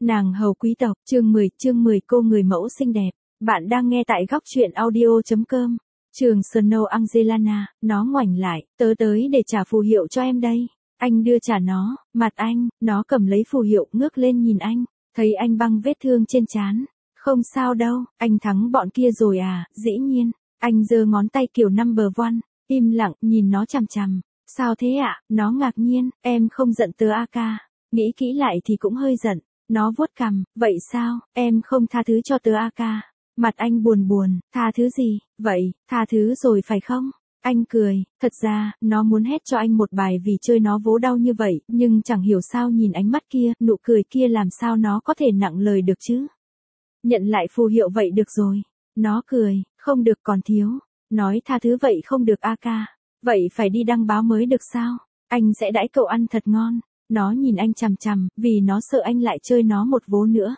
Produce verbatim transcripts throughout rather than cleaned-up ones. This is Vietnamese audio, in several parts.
Nàng hầu quý tộc, chương mười, chương mười cô người mẫu xinh đẹp. Bạn đang nghe tại góc truyện audio.com. Trường Snow Angelina, nó ngoảnh lại, tớ tới để trả phù hiệu cho em đây. Anh đưa trả nó, mặt anh, nó cầm lấy phù hiệu ngước lên nhìn anh, thấy anh băng vết thương trên trán. Không sao đâu, anh thắng bọn kia rồi à, dĩ nhiên. Anh giơ ngón tay kiểu number one, im lặng, nhìn nó chằm chằm. Sao thế ạ, nó ngạc nhiên, em không giận tớ a ca. Nghĩ kỹ lại thì cũng hơi giận. Nó vuốt cằm, vậy sao, em không tha thứ cho tớ a ca. Mặt anh buồn buồn, tha thứ gì, vậy, tha thứ rồi phải không? Anh cười, thật ra, nó muốn hét cho anh một bài vì chơi nó vố đau như vậy, nhưng chẳng hiểu sao nhìn ánh mắt kia, nụ cười kia làm sao nó có thể nặng lời được chứ. Nhận lại phù hiệu vậy được rồi. Nó cười, không được còn thiếu. Nói tha thứ vậy không được a ca. Vậy phải đi đăng báo mới được sao? Anh sẽ đãi cậu ăn thật ngon. Nó nhìn anh chằm chằm, vì nó sợ anh lại chơi nó một vố nữa.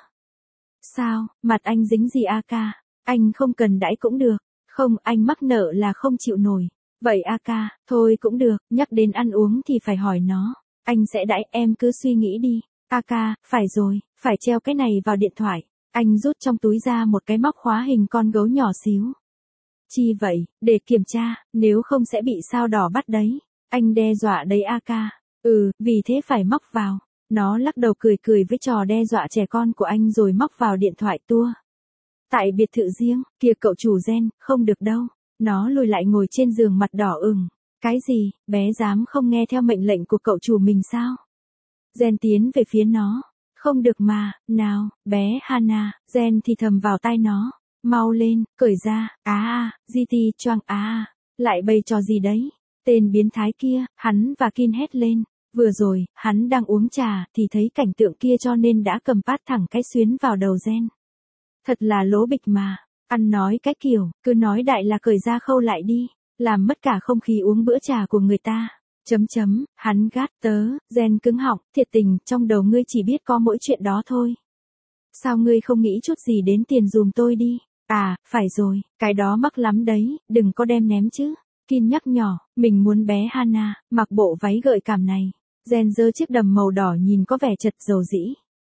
Sao, mặt anh dính gì a ca? Anh không cần đãi cũng được. Không, anh mắc nợ là không chịu nổi. Vậy a ca, thôi cũng được, nhắc đến ăn uống thì phải hỏi nó. Anh sẽ đãi, em cứ suy nghĩ đi. A ca, phải rồi, phải treo cái này vào điện thoại. Anh rút trong túi ra một cái móc khóa hình con gấu nhỏ xíu. Chi vậy, để kiểm tra, nếu không sẽ bị sao đỏ bắt đấy. Anh đe dọa đấy a ca. Ừ, vì thế phải móc vào. Nó lắc đầu cười cười với trò đe dọa trẻ con của anh rồi móc vào điện thoại tua. Tại biệt thự riêng, kìa cậu chủ Gen, không được đâu. Nó lùi lại ngồi trên giường mặt đỏ ửng. Cái gì, bé dám không nghe theo mệnh lệnh của cậu chủ mình sao? Gen tiến về phía nó. Không được mà, nào, bé Hana, Gen thì thầm vào tai nó. Mau lên, cởi ra, á à, giê tê choang á à, lại bày trò gì đấy? Tên biến thái kia, hắn và Kin hét lên. Vừa rồi, hắn đang uống trà thì thấy cảnh tượng kia cho nên đã cầm pát thẳng cái xuyến vào đầu Gen. Thật là lố bịch mà, ăn nói cái kiểu, cứ nói đại là cởi ra khâu lại đi, làm mất cả không khí uống bữa trà của người ta. Chấm chấm, hắn gắt tớ, Gen cứng họng, thiệt tình, trong đầu ngươi chỉ biết có mỗi chuyện đó thôi. Sao ngươi không nghĩ chút gì đến tiền dùm tôi đi? À, phải rồi, cái đó mắc lắm đấy, đừng có đem ném chứ. Kin nhắc nhỏ, mình muốn bé Hana, mặc bộ váy gợi cảm này. Gen giơ chiếc đầm màu đỏ nhìn có vẻ chật dầu dĩ.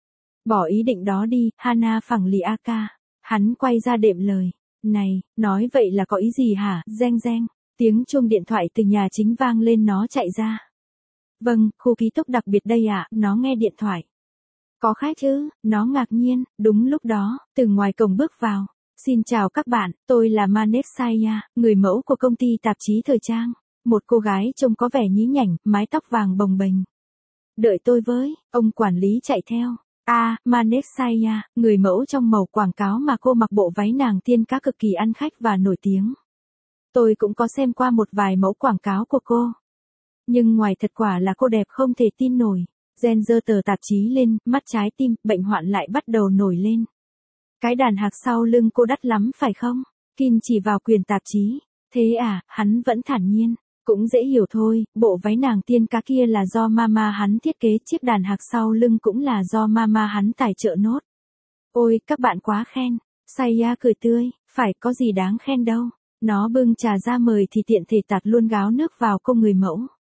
Bỏ ý định đó đi, Hana phẳng lì a ca. Hắn quay ra đệm lời. Này, nói vậy là có ý gì hả, Reng reng. Tiếng chuông điện thoại từ nhà chính vang lên nó chạy ra. Vâng, khu ký túc đặc biệt đây ạ, nó nghe điện thoại. Có khách chứ, nó ngạc nhiên, đúng lúc đó, từ ngoài cổng bước vào. Xin chào các bạn, tôi là Manexaya, người mẫu của công ty tạp chí thời trang. Một cô gái trông có vẻ nhí nhảnh, mái tóc vàng bồng bềnh. Đợi tôi với, ông quản lý chạy theo. À, Manexaya, người mẫu trong màu quảng cáo mà cô mặc bộ váy nàng tiên cá cực kỳ ăn khách và nổi tiếng. Tôi cũng có xem qua một vài mẫu quảng cáo của cô. Nhưng ngoài thật quả là cô đẹp không thể tin nổi. Gen giơ tờ tạp chí lên, mắt trái tim, bệnh hoạn lại bắt đầu nổi lên. Cái đàn hạc sau lưng cô đắt lắm phải không? Kin chỉ vào quyền tạp chí. Thế à, hắn vẫn thản nhiên. Cũng dễ hiểu thôi, bộ váy nàng tiên cá kia là do mama hắn thiết kế, chiếc đàn hạc sau lưng cũng là do mama hắn tài trợ nốt. Ôi, các bạn quá khen. Saya cười tươi, phải có gì đáng khen đâu. Nó bưng trà ra mời thì tiện thể tạt luôn gáo nước vào cô người mẫu.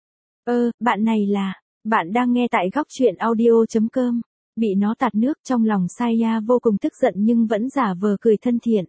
Ơ, bạn này là, bạn đang nghe tại góc truyện audio.com. Bị nó tạt nước trong lòng Saya vô cùng tức giận nhưng vẫn giả vờ cười thân thiện.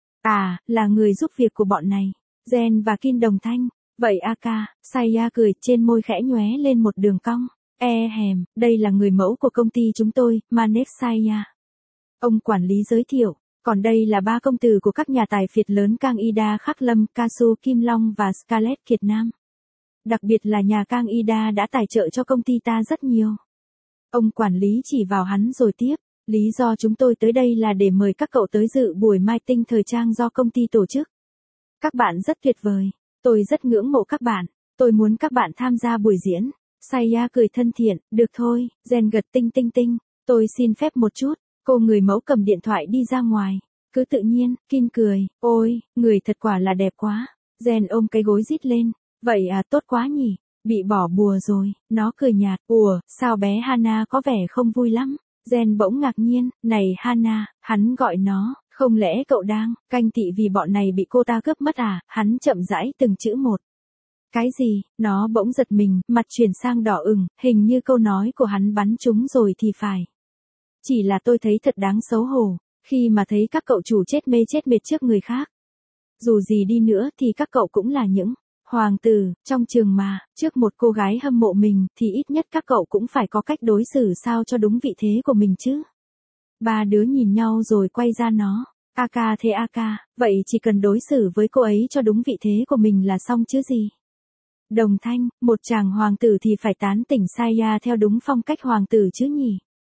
À, là người giúp việc của bọn này. Gen và Kin đồng thanh. Vậy a ca, Saya cười, trên môi khẽ nhoé lên một đường cong. E hèm, đây là người mẫu của công ty chúng tôi, Manexaya. Ông quản lý giới thiệu, còn đây là ba công tử của các nhà tài phiệt lớn Kang Ida Khắc Lâm, Kasu Kim Long và Scarlett Kiệt Nam. Đặc biệt là nhà Kang Ida đã tài trợ cho công ty ta rất nhiều. Ông quản lý chỉ vào hắn rồi tiếp, lý do chúng tôi tới đây là để mời các cậu tới dự buổi meeting thời trang do công ty tổ chức. Các bạn rất tuyệt vời. Tôi rất ngưỡng mộ các bạn, tôi muốn các bạn tham gia buổi diễn. Saya cười thân thiện, được thôi, Gen gật tinh tinh tinh, tôi xin phép một chút, cô người mẫu cầm điện thoại đi ra ngoài. Cứ tự nhiên, Kin cười, ôi, người thật quả là đẹp quá. Gen ôm cái gối rít lên, vậy à tốt quá nhỉ, bị bỏ bùa rồi, nó cười nhạt, ủa, sao bé Hana có vẻ không vui lắm. Gen bỗng ngạc nhiên, này Hana, hắn gọi nó. Không lẽ cậu đang canh tị vì bọn này bị cô ta cướp mất à? Hắn chậm rãi từng chữ một. Cái gì? Nó bỗng giật mình, mặt chuyển sang đỏ ửng, hình như câu nói của hắn bắn trúng rồi thì phải. Chỉ là tôi thấy thật đáng xấu hổ, khi mà thấy các cậu chủ chết mê chết mệt trước người khác. Dù gì đi nữa thì các cậu cũng là những hoàng tử, trong trường mà, trước một cô gái hâm mộ mình thì ít nhất các cậu cũng phải có cách đối xử sao cho đúng vị thế của mình chứ. Ba đứa nhìn nhau rồi quay ra nó. Aka thế Aka, vậy chỉ cần đối xử với cô ấy cho đúng vị thế của mình là xong chứ gì. Đồng thanh, một chàng hoàng tử thì phải tán tỉnh Saya theo đúng phong cách hoàng tử chứ nhỉ.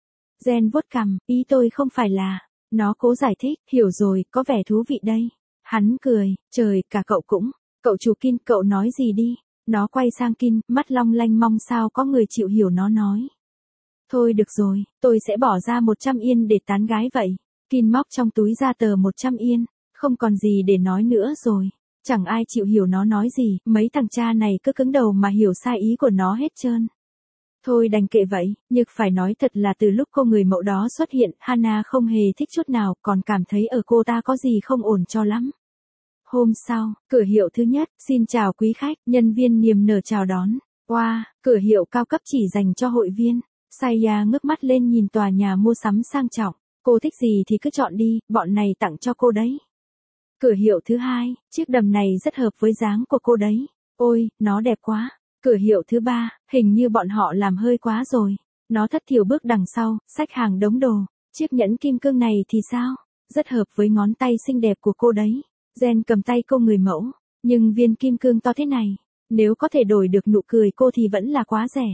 Gen vuốt cằm, ý tôi không phải là. Nó cố giải thích, hiểu rồi, có vẻ thú vị đây. Hắn cười, trời, cả cậu cũng. Cậu chủ Kin, cậu nói gì đi. Nó quay sang Kin, mắt long lanh mong sao có người chịu hiểu nó nói. Thôi được rồi, tôi sẽ bỏ ra một trăm yên để tán gái vậy. Kin móc trong túi ra tờ một trăm yên, không còn gì để nói nữa rồi. Chẳng ai chịu hiểu nó nói gì, mấy thằng cha này cứ cứng đầu mà hiểu sai ý của nó hết trơn. Thôi đành kệ vậy, nhưng phải nói thật là từ lúc cô người mẫu đó xuất hiện, Hana không hề thích chút nào, còn cảm thấy ở cô ta có gì không ổn cho lắm. Hôm sau, cửa hiệu thứ nhất, xin chào quý khách, nhân viên niềm nở chào đón. Wow, cửa hiệu cao cấp chỉ dành cho hội viên. Saya ngước mắt lên nhìn tòa nhà mua sắm sang trọng. Cô thích gì thì cứ chọn đi, bọn này tặng cho cô đấy. Cửa hiệu thứ hai, chiếc đầm này rất hợp với dáng của cô đấy. Ôi, nó đẹp quá. Cửa hiệu thứ ba, hình như bọn họ làm hơi quá rồi. Nó thất thiểu bước đằng sau, xách hàng đống đồ. Chiếc nhẫn kim cương này thì sao? Rất hợp với ngón tay xinh đẹp của cô đấy. Gen cầm tay cô người mẫu. Nhưng viên kim cương to thế này, nếu có thể đổi được nụ cười cô thì vẫn là quá rẻ.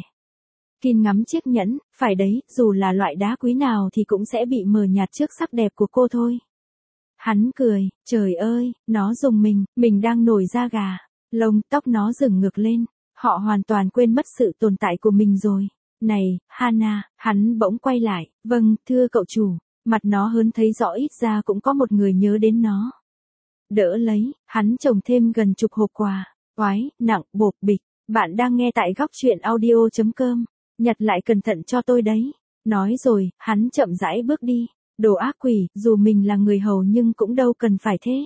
Kin ngắm chiếc nhẫn, phải đấy, dù là loại đá quý nào thì cũng sẽ bị mờ nhạt trước sắc đẹp của cô thôi. Hắn cười, trời ơi, nó dùng mình, mình đang nổi da gà. Lông tóc nó dựng ngược lên, họ hoàn toàn quên mất sự tồn tại của mình rồi. Này, Hana, hắn bỗng quay lại, vâng, thưa cậu chủ, mặt nó hớn thấy rõ ít ra cũng có một người nhớ đến nó. Đỡ lấy, hắn trồng thêm gần chục hộp quà, oái, nặng, bộp bịch, bạn đang nghe tại góc truyện audio chấm com. Nhặt lại cẩn thận cho tôi đấy. Nói rồi, hắn chậm rãi bước đi. Đồ ác quỷ, dù mình là người hầu nhưng cũng đâu cần phải thế.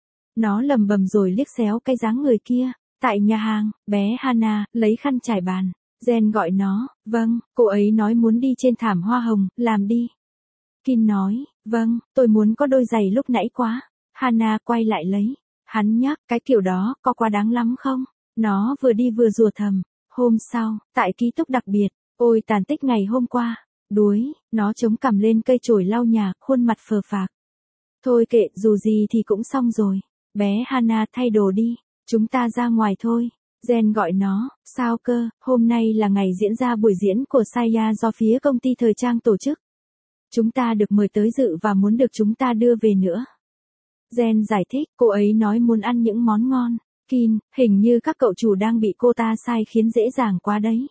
Nó lầm bầm rồi liếc xéo cái dáng người kia. Tại nhà hàng, bé Hana, lấy khăn trải bàn. Gen gọi nó, vâng, cô ấy nói muốn đi trên thảm hoa hồng, làm đi. Kin nói, vâng, tôi muốn có đôi giày lúc nãy quá. Hana quay lại lấy. Hắn nhắc, cái kiểu đó, có quá đáng lắm không? Nó vừa đi vừa rủa thầm. Hôm sau, tại ký túc đặc biệt, ôi tàn tích ngày hôm qua, đuối, nó chống cằm lên cây chổi lau nhà, khuôn mặt phờ phạc. Thôi kệ, dù gì thì cũng xong rồi. Bé Hana thay đồ đi, chúng ta ra ngoài thôi. Gen gọi nó, sao cơ, hôm nay là ngày diễn ra buổi diễn của Saya do phía công ty thời trang tổ chức. Chúng ta được mời tới dự và muốn được chúng ta đưa về nữa. Gen giải thích, cô ấy nói muốn ăn những món ngon. Kin, hình như các cậu chủ đang bị cô ta sai khiến dễ dàng quá đấy.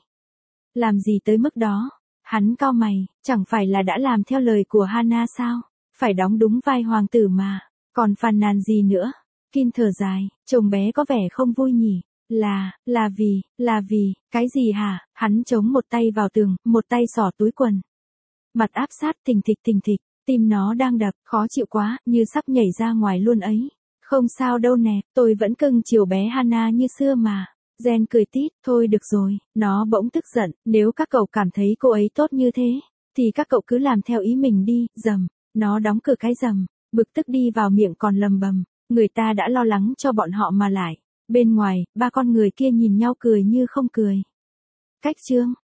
Làm gì tới mức đó? Hắn cau mày, chẳng phải là đã làm theo lời của Hana sao? Phải đóng đúng vai hoàng tử mà, còn phàn nàn gì nữa? Kin thở dài, chồng bé có vẻ không vui nhỉ? Là, là vì, là vì, cái gì hả? Hắn chống một tay vào tường, một tay xỏ túi quần. Mặt áp sát thình thịch thình thịch, tim nó đang đập, khó chịu quá, như sắp nhảy ra ngoài luôn ấy. Không sao đâu nè, tôi vẫn cưng chiều bé Hana như xưa mà. Gen cười tít, thôi được rồi, nó bỗng tức giận, nếu các cậu cảm thấy cô ấy tốt như thế, thì các cậu cứ làm theo ý mình đi, dầm, nó đóng cửa cái dầm, bực tức đi vào miệng còn lầm bầm, người ta đã lo lắng cho bọn họ mà lại. Bên ngoài, ba con người kia nhìn nhau cười như không cười. Cách chương